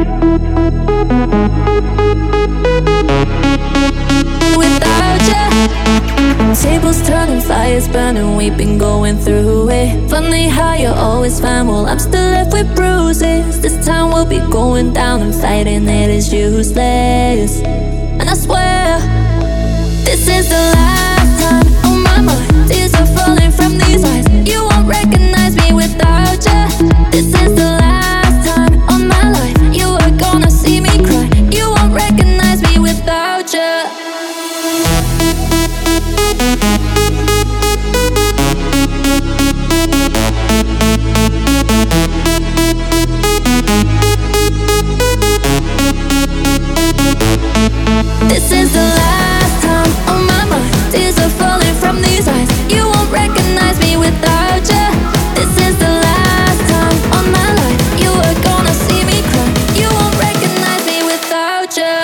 Without you, tables turning, fires burning, we've been going through it. Funny how you're always fine while I'm still left with bruises. This time we'll be going down and fighting it is useless. And I swear, this is the last time. Oh mama, tears are falling from these eyes. You won't recognize me without you. This is the last time of my life. You are gonna see me cry. You won't recognize me without you. This is the last time, oh mama, tears are falling from these eyes. You won't recognize me without you. This is the last time of my life. You are gonna see me cry. You won't recognize me without you.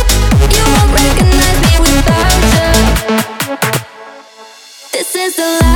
This is the last